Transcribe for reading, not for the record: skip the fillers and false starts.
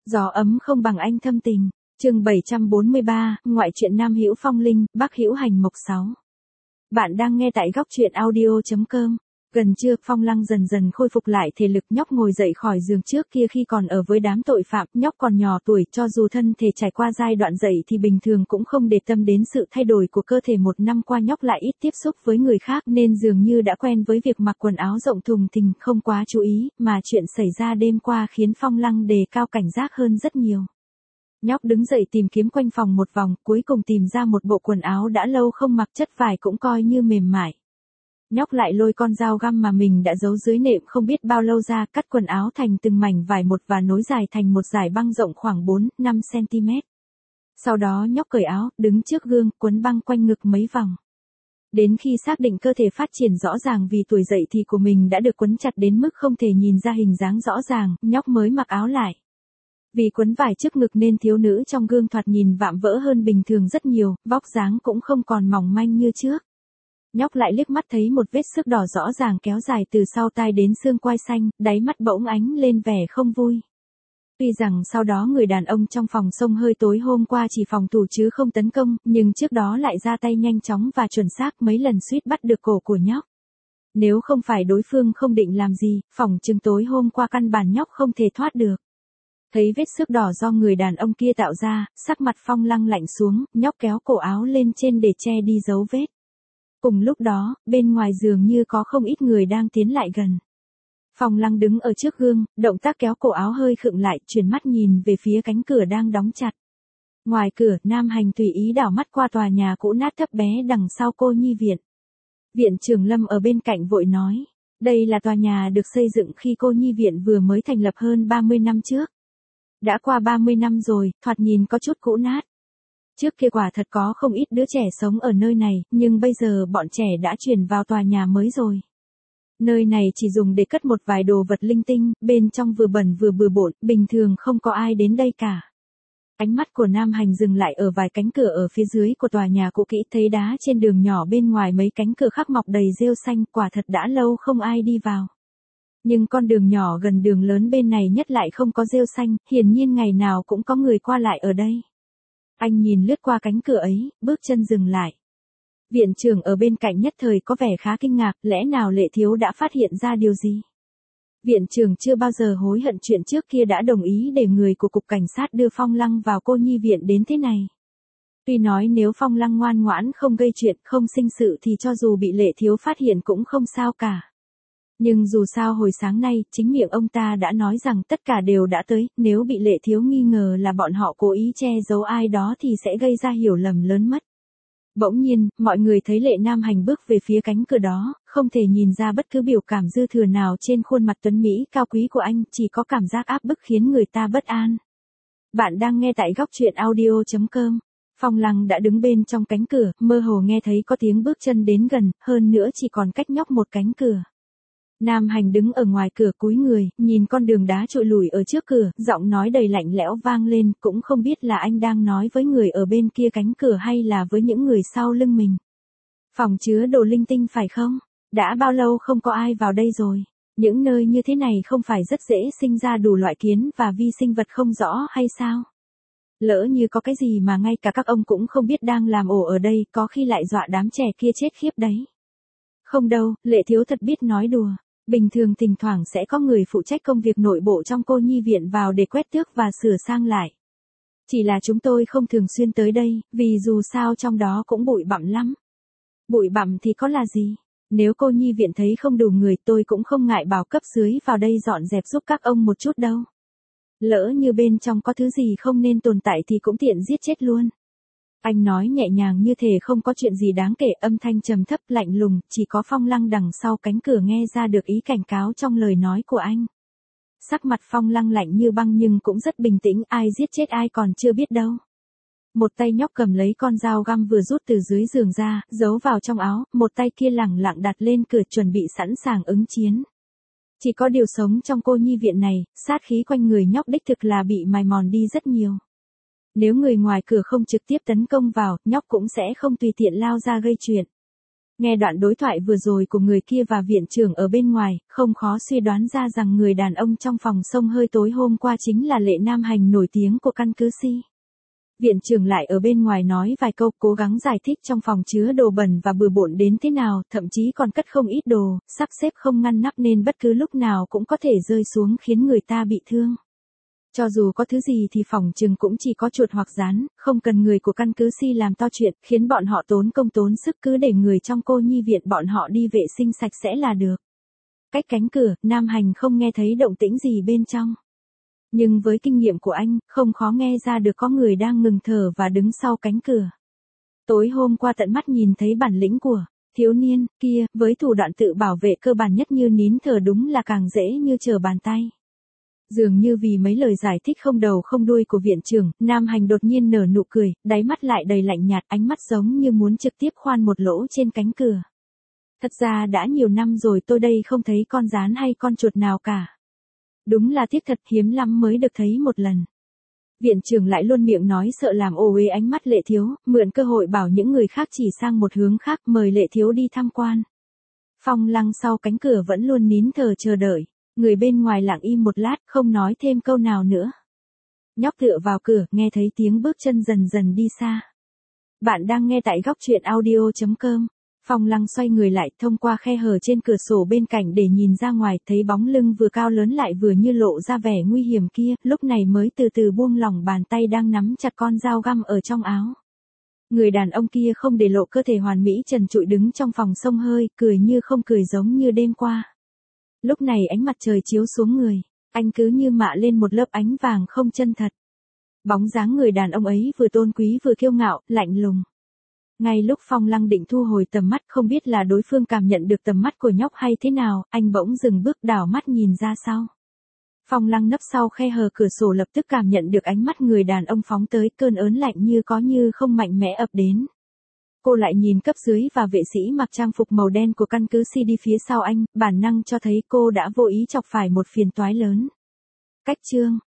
Gió ấm không bằng anh thâm tình. Chương 743, ngoại truyện Nam Hữu Phong Linh, Bắc Hữu Hành Mộc 6. Bạn đang nghe tại góc truyện audio.com. Gần trưa, Phong Lăng dần dần khôi phục lại thể lực, nhóc ngồi dậy khỏi giường trước kia khi còn ở với đám tội phạm. Nhóc còn nhỏ tuổi, cho dù thân thể trải qua giai đoạn dậy thì bình thường cũng không để tâm đến sự thay đổi của cơ thể. Một năm qua nhóc lại ít tiếp xúc với người khác nên dường như đã quen với việc mặc quần áo rộng thùng thình, không quá chú ý, mà chuyện xảy ra đêm qua khiến Phong Lăng đề cao cảnh giác hơn rất nhiều. Nhóc đứng dậy tìm kiếm quanh phòng một vòng, cuối cùng tìm ra một bộ quần áo đã lâu không mặc, chất vải cũng coi như mềm mại. Nhóc lại lôi con dao găm mà mình đã giấu dưới nệm không biết bao lâu ra, cắt quần áo thành từng mảnh vải một và nối dài thành một dải băng rộng khoảng 4-5 cm. Sau đó nhóc cởi áo, đứng trước gương, quấn băng quanh ngực mấy vòng. Đến khi xác định cơ thể phát triển rõ ràng vì tuổi dậy thì của mình đã được quấn chặt đến mức không thể nhìn ra hình dáng rõ ràng, nhóc mới mặc áo lại. Vì quấn vải trước ngực nên thiếu nữ trong gương thoạt nhìn vạm vỡ hơn bình thường rất nhiều, vóc dáng cũng không còn mỏng manh như trước. Nhóc lại liếc mắt thấy một vết xước đỏ rõ ràng kéo dài từ sau tai đến xương quai xanh, đáy mắt bỗng ánh lên vẻ không vui. Tuy rằng sau đó người đàn ông trong phòng xông hơi tối hôm qua chỉ phòng thủ chứ không tấn công, nhưng trước đó lại ra tay nhanh chóng và chuẩn xác, mấy lần suýt bắt được cổ của nhóc. Nếu không phải đối phương không định làm gì, phỏng chừng tối hôm qua căn bản nhóc không thể thoát được. Thấy vết xước đỏ do người đàn ông kia tạo ra, sắc mặt Phong Lăng lạnh xuống, nhóc kéo cổ áo lên trên để che đi dấu vết. Cùng lúc đó, bên ngoài dường như có không ít người đang tiến lại gần. Phong Lăng đứng ở trước gương, động tác kéo cổ áo hơi khựng lại, chuyển mắt nhìn về phía cánh cửa đang đóng chặt. Ngoài cửa, Nam Hành tùy ý đảo mắt qua tòa nhà cũ nát thấp bé đằng sau cô nhi viện. Viện trưởng Lâm ở bên cạnh vội nói, đây là tòa nhà được xây dựng khi cô nhi viện vừa mới thành lập hơn 30 năm trước. Đã qua 30 năm rồi, thoạt nhìn có chút cũ nát. Trước kia quả thật có không ít đứa trẻ sống ở nơi này, nhưng bây giờ bọn trẻ đã chuyển vào tòa nhà mới rồi. Nơi này chỉ dùng để cất một vài đồ vật linh tinh, bên trong vừa bẩn vừa bừa bộn, bình thường không có ai đến đây cả. Ánh mắt của Nam Hành dừng lại ở vài cánh cửa ở phía dưới của tòa nhà cũ kỹ, thấy đá trên đường nhỏ bên ngoài mấy cánh cửa khắc mọc đầy rêu xanh, quả thật đã lâu không ai đi vào. Nhưng con đường nhỏ gần đường lớn bên này nhất lại không có rêu xanh, hiển nhiên ngày nào cũng có người qua lại ở đây. Anh nhìn lướt qua cánh cửa ấy, bước chân dừng lại. Viện trưởng ở bên cạnh nhất thời có vẻ khá kinh ngạc, lẽ nào Lệ Thiếu đã phát hiện ra điều gì? Viện trưởng chưa bao giờ hối hận chuyện trước kia đã đồng ý để người của cục cảnh sát đưa Phong Lăng vào cô nhi viện đến thế này. Tuy nói nếu Phong Lăng ngoan ngoãn không gây chuyện, không sinh sự thì cho dù bị Lệ Thiếu phát hiện cũng không sao cả. Nhưng dù sao hồi sáng nay, chính miệng ông ta đã nói rằng tất cả đều đã tới, nếu bị Lệ Thiếu nghi ngờ là bọn họ cố ý che giấu ai đó thì sẽ gây ra hiểu lầm lớn mất. Bỗng nhiên, mọi người thấy Lệ Nam Hành bước về phía cánh cửa đó, không thể nhìn ra bất cứ biểu cảm dư thừa nào trên khuôn mặt tuấn Mỹ cao quý của anh, chỉ có cảm giác áp bức khiến người ta bất an. Bạn đang nghe tại góc truyện audio.com. Phong Lăng đã đứng bên trong cánh cửa, mơ hồ nghe thấy có tiếng bước chân đến gần, hơn nữa chỉ còn cách nhóc một cánh cửa. Nam Hành đứng ở ngoài cửa cúi người, nhìn con đường đá trụi lủi ở trước cửa, giọng nói đầy lạnh lẽo vang lên, cũng không biết là anh đang nói với người ở bên kia cánh cửa hay là với những người sau lưng mình. Phòng chứa đồ linh tinh phải không? Đã bao lâu không có ai vào đây rồi? Những nơi như thế này không phải rất dễ sinh ra đủ loại kiến và vi sinh vật không rõ hay sao? Lỡ như có cái gì mà ngay cả các ông cũng không biết đang làm ổ ở đây, có khi lại dọa đám trẻ kia chết khiếp đấy. Không đâu, Lệ Thiếu thật biết nói đùa. Bình thường thỉnh thoảng sẽ có người phụ trách công việc nội bộ trong cô nhi viện vào để quét tước và sửa sang lại. Chỉ là chúng tôi không thường xuyên tới đây, vì dù sao trong đó cũng bụi bặm lắm. Bụi bặm thì có là gì? Nếu cô nhi viện thấy không đủ người tôi cũng không ngại bảo cấp dưới vào đây dọn dẹp giúp các ông một chút đâu. Lỡ như bên trong có thứ gì không nên tồn tại thì cũng tiện giết chết luôn. Anh nói nhẹ nhàng như thể không có chuyện gì đáng kể, âm thanh trầm thấp lạnh lùng, chỉ có Phong Lăng đằng sau cánh cửa nghe ra được ý cảnh cáo trong lời nói của anh. Sắc mặt Phong Lăng lạnh như băng nhưng cũng rất bình tĩnh, ai giết chết ai còn chưa biết đâu. Một tay nhóc cầm lấy con dao găm vừa rút từ dưới giường ra, giấu vào trong áo, một tay kia lẳng lặng đặt lên cửa chuẩn bị sẵn sàng ứng chiến. Chỉ có điều sống trong cô nhi viện này, sát khí quanh người nhóc đích thực là bị mài mòn đi rất nhiều. Nếu người ngoài cửa không trực tiếp tấn công vào, nhóc cũng sẽ không tùy tiện lao ra gây chuyện. Nghe đoạn đối thoại vừa rồi của người kia và viện trưởng ở bên ngoài, không khó suy đoán ra rằng người đàn ông trong phòng xông hơi tối hôm qua chính là Lệ Nam Hành nổi tiếng của căn cứ Si. Viện trưởng lại ở bên ngoài nói vài câu cố gắng giải thích trong phòng chứa đồ bẩn và bừa bộn đến thế nào, thậm chí còn cất không ít đồ, sắp xếp không ngăn nắp nên bất cứ lúc nào cũng có thể rơi xuống khiến người ta bị thương. Cho dù có thứ gì thì phòng chừng cũng chỉ có chuột hoặc rán, không cần người của căn cứ Si làm to chuyện, khiến bọn họ tốn công tốn sức, cứ để người trong cô nhi viện bọn họ đi vệ sinh sạch sẽ là được. Cách cánh cửa, Nam Hành không nghe thấy động tĩnh gì bên trong. Nhưng với kinh nghiệm của anh, không khó nghe ra được có người đang ngừng thở và đứng sau cánh cửa. Tối hôm qua tận mắt nhìn thấy bản lĩnh của thiếu niên kia, với thủ đoạn tự bảo vệ cơ bản nhất như nín thở đúng là càng dễ như trở bàn tay. Dường như vì mấy lời giải thích không đầu không đuôi của viện trưởng, Nam Hành đột nhiên nở nụ cười, đáy mắt lại đầy lạnh nhạt, ánh mắt giống như muốn trực tiếp khoan một lỗ trên cánh cửa. Thật ra đã nhiều năm rồi tôi đây không thấy con gián hay con chuột nào cả. Đúng là tiếc thật, hiếm lắm mới được thấy một lần. Viện trưởng lại luôn miệng nói sợ làm ô uế ánh mắt Lệ Thiếu, mượn cơ hội bảo những người khác chỉ sang một hướng khác, mời Lệ Thiếu đi tham quan. Phong Lăng sau cánh cửa vẫn luôn nín thở chờ đợi. Người bên ngoài lặng im một lát, không nói thêm câu nào nữa. Nhóc tựa vào cửa, nghe thấy tiếng bước chân dần dần đi xa. Bạn đang nghe tại góc truyện audio.com. Phong Lăng xoay người lại, thông qua khe hở trên cửa sổ bên cạnh để nhìn ra ngoài, thấy bóng lưng vừa cao lớn lại vừa như lộ ra vẻ nguy hiểm kia, lúc này mới từ từ buông lỏng bàn tay đang nắm chặt con dao găm ở trong áo. Người đàn ông kia không để lộ cơ thể hoàn mỹ trần trụi đứng trong phòng xông hơi, cười như không cười giống như đêm qua. Lúc này ánh mặt trời chiếu xuống người, anh cứ như mạ lên một lớp ánh vàng không chân thật. Bóng dáng người đàn ông ấy vừa tôn quý vừa kiêu ngạo, lạnh lùng. Ngay lúc Phong Lăng định thu hồi tầm mắt, không biết là đối phương cảm nhận được tầm mắt của nhóc hay thế nào, anh bỗng dừng bước đảo mắt nhìn ra sau. Phong Lăng nấp sau khe hở cửa sổ lập tức cảm nhận được ánh mắt người đàn ông phóng tới, cơn ớn lạnh như có như không mạnh mẽ ập đến. Cô lại nhìn cấp dưới và vệ sĩ mặc trang phục màu đen của căn cứ Si đi phía sau anh, bản năng cho thấy cô đã vô ý chọc phải một phiền toái lớn. Cách chương